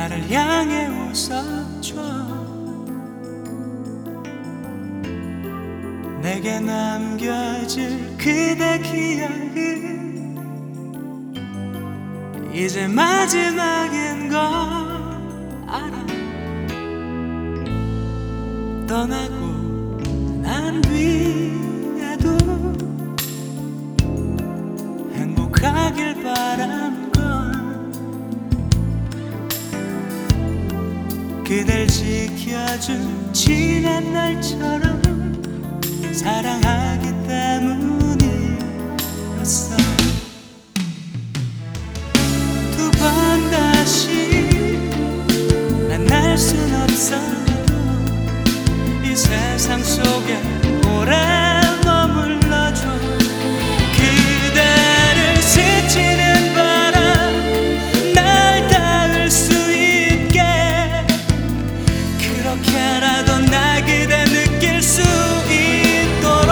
나를 향해 웃어줘. 내게 남겨질 그대 기억은 이제 마지막인 걸 알아. 떠나고 난 뒤에도 행복하길 바란걸. 그댈 지켜준 지난 날처럼 사랑하기 때문이었어. 두 번 다시 만날 순 없어도 이 세상 속에 오래 머물러줘. 그대를 스치는 바람 날 닿을 수 있게, 그렇게라도 나 그대 느낄 수 있도록.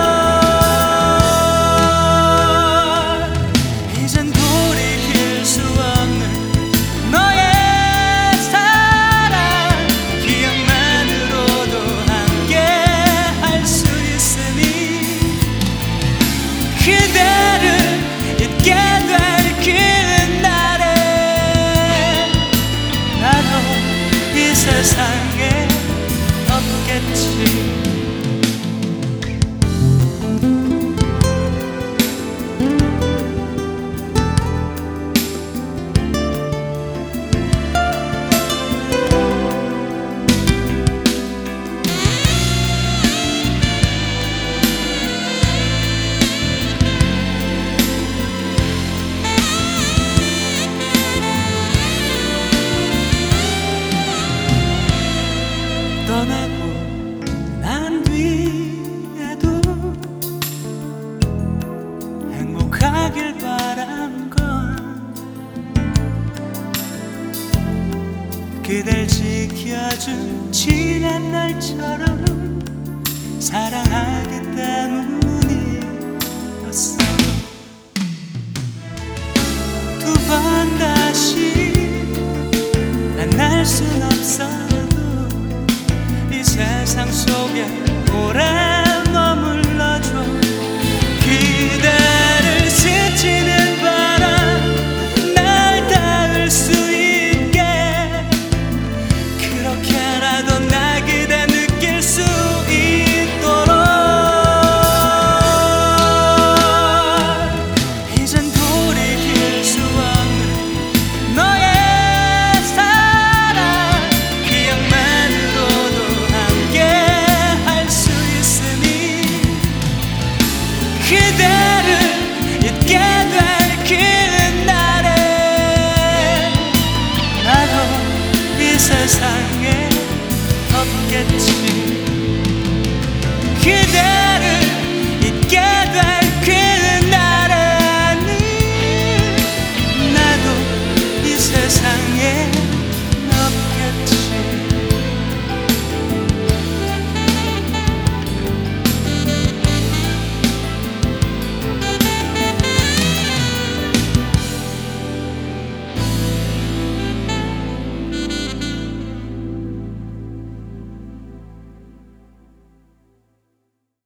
이젠 돌이킬 수 없는 너의 사랑, 기억만으로도 함께 할 수 있으니 그대를 잊게 될 그날에 나도 이 세상에 없겠지. 떠나고 난 뒤에도 행복하길 바란걸. 그댈 지켜준 지난 날처럼 사랑하기 때문에